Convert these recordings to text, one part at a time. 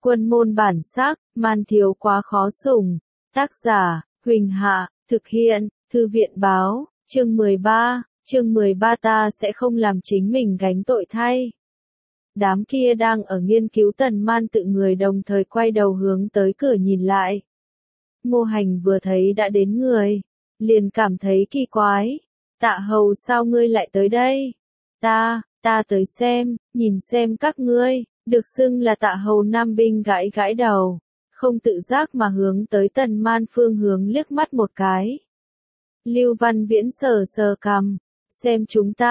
Quân môn bản sắc, man thiếu quá khó sủng. Tác giả, Huỳnh Hạ, thực hiện, Thư viện báo, chương 13 ta sẽ không làm chính mình gánh tội thay. Đám kia đang ở nghiên cứu Tần Man tự người đồng thời quay đầu hướng tới cửa nhìn lại. Ngô Hành vừa thấy đã đến người, liền cảm thấy kỳ quái. Tạ Hầu sao ngươi lại tới đây? Ta tới xem, nhìn xem các ngươi, được xưng là Tạ Hầu Nam binh gãi gãi đầu, không tự giác mà hướng tới Tần Man phương hướng liếc mắt một cái. Lưu Văn Viễn sờ sờ cằm, xem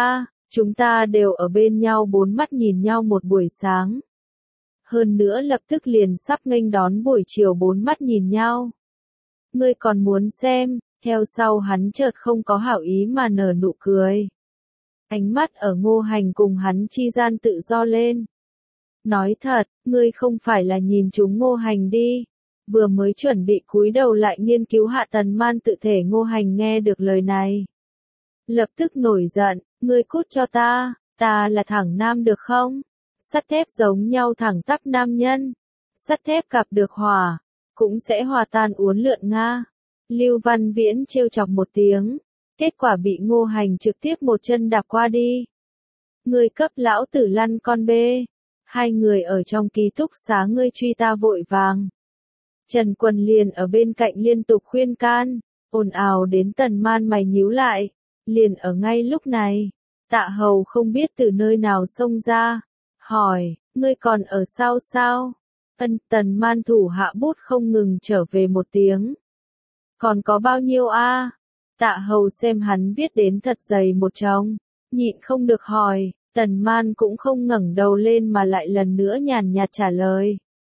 chúng ta đều ở bên nhau bốn mắt nhìn nhau một buổi sáng. Hơn nữa lập tức liền sắp nghênh đón buổi chiều bốn mắt nhìn nhau. Ngươi còn muốn xem, theo sau hắn chợt không có hảo ý mà nở nụ cười. Ánh mắt ở Ngô Hành cùng hắn chi gian tự do lên. Nói thật, ngươi không phải là nhìn chúng Ngô Hành đi. Vừa mới chuẩn bị cúi đầu lại nghiên cứu hạ Tần Man tự thể. Ngô Hành nghe được lời này, lập tức nổi giận, ngươi cút cho ta là thẳng nam được không? Sắt thép giống nhau thẳng tắp nam nhân. Sắt thép gặp được hỏa, cũng sẽ hòa tan uốn lượn nga. Lưu Văn Viễn trêu chọc một tiếng, kết quả bị Ngô Hành trực tiếp một chân đạp qua đi. Ngươi cấp lão tử lăn con bê. Hai người ở trong ký túc xá ngươi truy ta vội vàng. Trần Quân liền ở bên cạnh liên tục khuyên can, ồn ào đến Tần Man mày nhíu lại. Liền ở ngay lúc này, Tạ Hầu không biết từ nơi nào xông ra, hỏi, ngươi còn ở sao? Tần Man thủ hạ bút không ngừng trở về một tiếng. Còn có bao nhiêu a? Tạ Hầu xem hắn viết đến thật dày một chồng, nhịn không được hỏi. Tần Man cũng không ngẩng đầu lên mà lại lần nữa nhàn nhạt trả lời.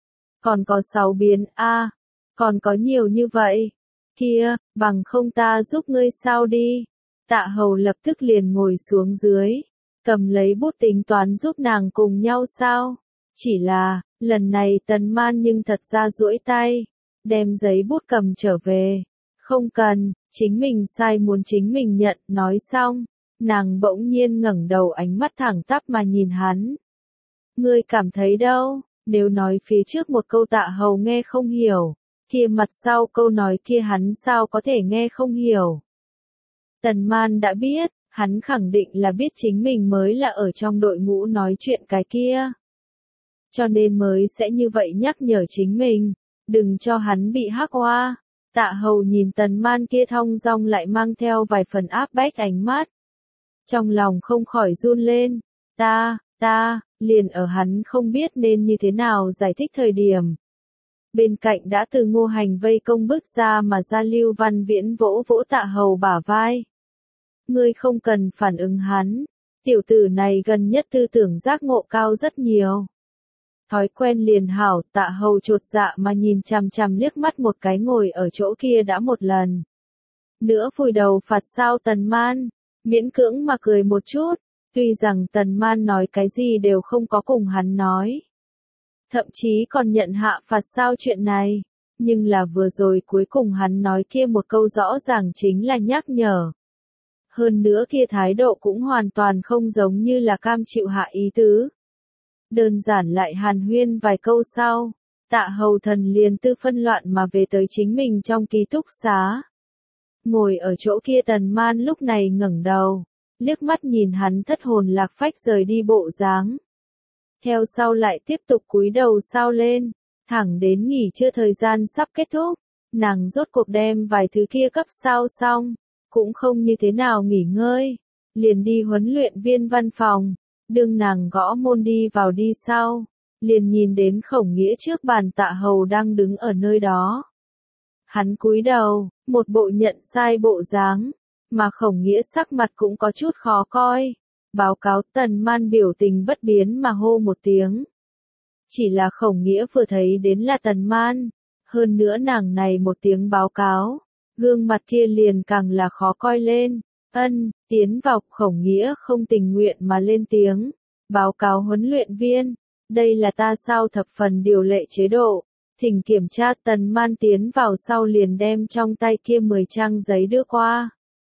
Còn có 6 biến a, còn có nhiều như vậy. Kia, bằng không ta giúp ngươi sao đi. Tạ Hầu lập tức liền ngồi xuống dưới, cầm lấy bút tính toán giúp nàng cùng nhau sao. Chỉ là, lần này Tần Man nhưng thật ra duỗi tay, đem giấy bút cầm trở về. Không cần, chính mình sai muốn chính mình nhận, nói xong. Nàng bỗng nhiên ngẩng đầu ánh mắt thẳng tắp mà nhìn hắn. Ngươi cảm thấy đâu, nếu nói phía trước một câu Tạ Hầu nghe không hiểu, kia mặt sau câu nói kia hắn sao có thể nghe không hiểu. Tần Man đã biết, hắn khẳng định là biết chính mình mới là ở trong đội ngũ nói chuyện cái kia. Cho nên mới sẽ như vậy nhắc nhở chính mình, đừng cho hắn bị hắc oa. Tạ Hầu nhìn Tần Man kia thong dong lại mang theo vài phần áp bách ánh mắt. Trong lòng không khỏi run lên, liền ở hắn không biết nên như thế nào giải thích thời điểm. Bên cạnh đã từ Ngô Hành vây công bước ra mà ra Lưu Văn Viễn vỗ vỗ Tạ Hầu bả vai. Ngươi không cần phản ứng hắn, tiểu tử này gần nhất tư tưởng giác ngộ cao rất nhiều. Thói quen liền hảo. Tạ Hầu chột dạ mà nhìn chằm chằm liếc mắt một cái ngồi ở chỗ kia đã một lần nữa vùi đầu phạt sao Tần Man. Miễn cưỡng mà cười một chút, tuy rằng Tần Man nói cái gì đều không có cùng hắn nói. Thậm chí còn nhận hạ phạt sao chuyện này, nhưng là vừa rồi cuối cùng hắn nói kia một câu rõ ràng chính là nhắc nhở. Hơn nữa kia thái độ cũng hoàn toàn không giống như là cam chịu hạ ý tứ. Đơn giản lại hàn huyên vài câu sau, Tạ Hầu thần liền tư phân loạn mà về tới chính mình trong ký túc xá. Ngồi ở chỗ kia Tần Man lúc này ngẩng đầu, liếc mắt nhìn hắn thất hồn lạc phách rời đi bộ dáng. Theo sau lại tiếp tục cúi đầu sao lên, thẳng đến nghỉ trưa thời gian sắp kết thúc, nàng rốt cuộc đem vài thứ kia cấp sao xong, cũng không như thế nào nghỉ ngơi, liền đi huấn luyện viên văn phòng, đương nàng gõ môn đi vào đi sau, liền nhìn đến Khổng Nghĩa trước bàn Tạ Hầu đang đứng ở nơi đó. Hắn cúi đầu, một bộ nhận sai bộ dáng, mà Khổng Nghĩa sắc mặt cũng có chút khó coi. Báo cáo. Tần Man biểu tình bất biến mà hô một tiếng. Chỉ là Khổng Nghĩa vừa thấy đến là Tần Man, hơn nữa nàng này một tiếng báo cáo, gương mặt kia liền càng là khó coi lên. Tiến vào. Khổng Nghĩa không tình nguyện mà lên tiếng. Báo cáo huấn luyện viên, đây là ta sao thập phần điều lệ chế độ. Thỉnh kiểm tra. Tần Man tiến vào sau liền đem trong tay kia 10 trang giấy đưa qua.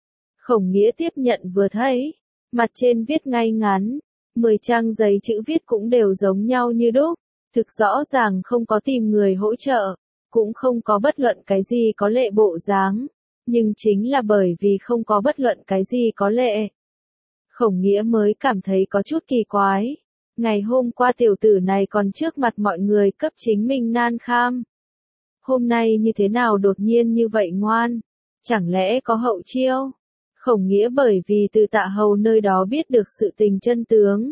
Khổng Nghĩa tiếp nhận vừa thấy, mặt trên viết ngay ngắn, 10 trang giấy chữ viết cũng đều giống nhau như đúc, Thực rõ ràng không có tìm người hỗ trợ, cũng không có bất luận cái gì có lệ bộ dáng, nhưng chính là bởi vì không có bất luận cái gì có lệ. Khổng Nghĩa mới cảm thấy có chút kỳ quái. Ngày hôm qua tiểu tử này còn trước mặt mọi người cấp chính mình nan kham. Hôm nay như thế nào đột nhiên như vậy ngoan? Chẳng lẽ có hậu chiêu? Khổng Nghĩa bởi vì từ Tạ Hầu nơi đó biết được sự tình chân tướng.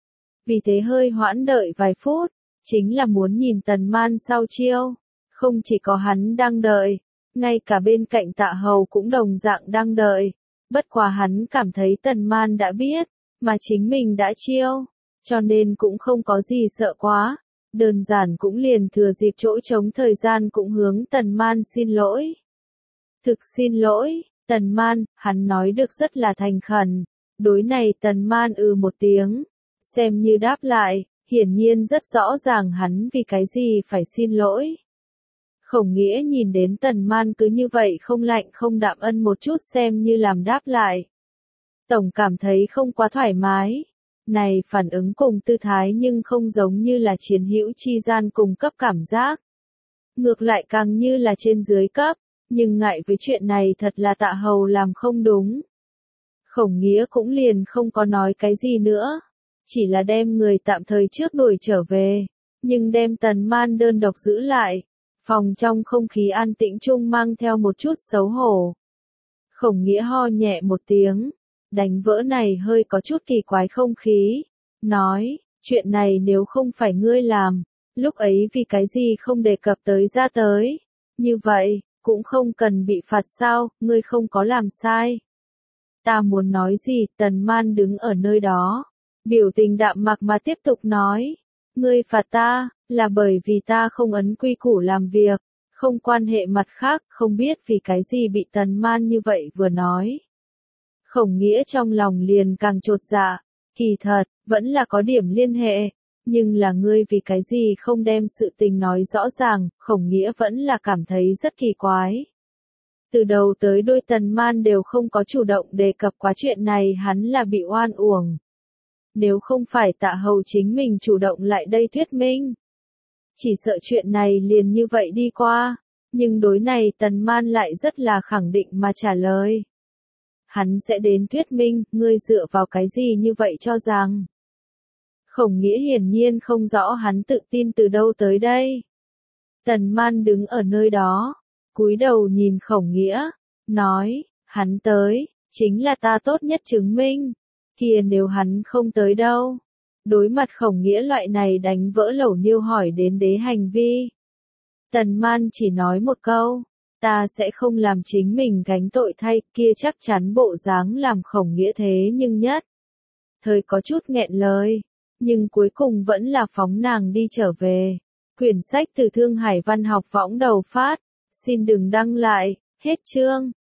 Vì thế hơi hoãn đợi vài phút, chính là muốn nhìn Tần Man sau chiêu. Không chỉ có hắn đang đợi, ngay cả bên cạnh Tạ Hầu cũng đồng dạng đang đợi. Bất quá hắn cảm thấy Tần Man đã biết, mà chính mình đã chiêu, cho nên cũng không có gì sợ quá. Đơn giản cũng liền thừa dịp chỗ trống thời gian cũng hướng Tần Man xin lỗi. Thực xin lỗi, Tần Man, hắn nói được rất là thành khẩn. Đối này Tần Man một tiếng, xem như đáp lại, hiển nhiên rất rõ ràng hắn vì cái gì phải xin lỗi. Khổng Nghĩa nhìn đến Tần Man cứ như vậy không lạnh không đạm ân một chút xem như làm đáp lại. Tổng cảm thấy không quá thoải mái. Này phản ứng cùng tư thái nhưng không giống như là chiến hữu chi gian cùng cấp cảm giác. Ngược lại càng như là trên dưới cấp, nhưng ngại với chuyện này thật là Tạ Hầu làm không đúng. Khổng Nghĩa cũng liền không có nói cái gì nữa, chỉ là đem người tạm thời trước đuổi trở về, nhưng đem Tần Man đơn độc giữ lại. Phòng trong không khí an tĩnh chung mang theo một chút xấu hổ. Khổng Nghĩa ho nhẹ một tiếng, đánh vỡ này hơi có chút kỳ quái không khí, nói, chuyện này nếu không phải ngươi làm, lúc ấy vì cái gì không đề cập tới ra tới, như vậy, cũng không cần bị phạt sao, ngươi không có làm sai. Ta muốn nói gì, Tần Man đứng ở nơi đó, biểu tình đạm mạc mà tiếp tục nói, ngươi phạt ta, là bởi vì ta không ấn quy củ làm việc, không quan hệ mặt khác, không biết vì cái gì bị Tần Man như vậy vừa nói. Khổng Nghĩa trong lòng liền càng chột dạ, kỳ thật, vẫn là có điểm liên hệ, nhưng là ngươi vì cái gì không đem sự tình nói rõ ràng, Khổng Nghĩa vẫn là cảm thấy rất kỳ quái. Từ đầu tới đuôi Tần Man đều không có chủ động đề cập quá chuyện này, hắn là bị oan uổng. Nếu không phải Tạ Hầu chính mình chủ động lại đây thuyết minh, chỉ sợ chuyện này liền như vậy đi qua, nhưng đối này Tần Man lại rất là khẳng định mà trả lời. Hắn sẽ đến thuyết minh, ngươi dựa vào cái gì như vậy cho rằng. Khổng Nghĩa hiển nhiên không rõ hắn tự tin từ đâu tới đây. Tần Man đứng ở nơi đó, cúi đầu nhìn Khổng Nghĩa, nói, hắn tới, chính là ta tốt nhất chứng minh, kia nếu hắn không tới đâu. Đối mặt Khổng Nghĩa loại này đánh vỡ lẩu niêu hỏi đến đế hành vi. Tần Man chỉ nói một câu, ta sẽ không làm chính mình gánh tội thay, kia chắc chắn bộ dáng làm Khổng Nghĩa thế nhưng nhất. Thời có chút nghẹn lời, nhưng cuối cùng vẫn là phóng nàng đi trở về. Quyển sách từ Thương Hải Văn học võng đầu phát, xin đừng đăng lại, hết chương.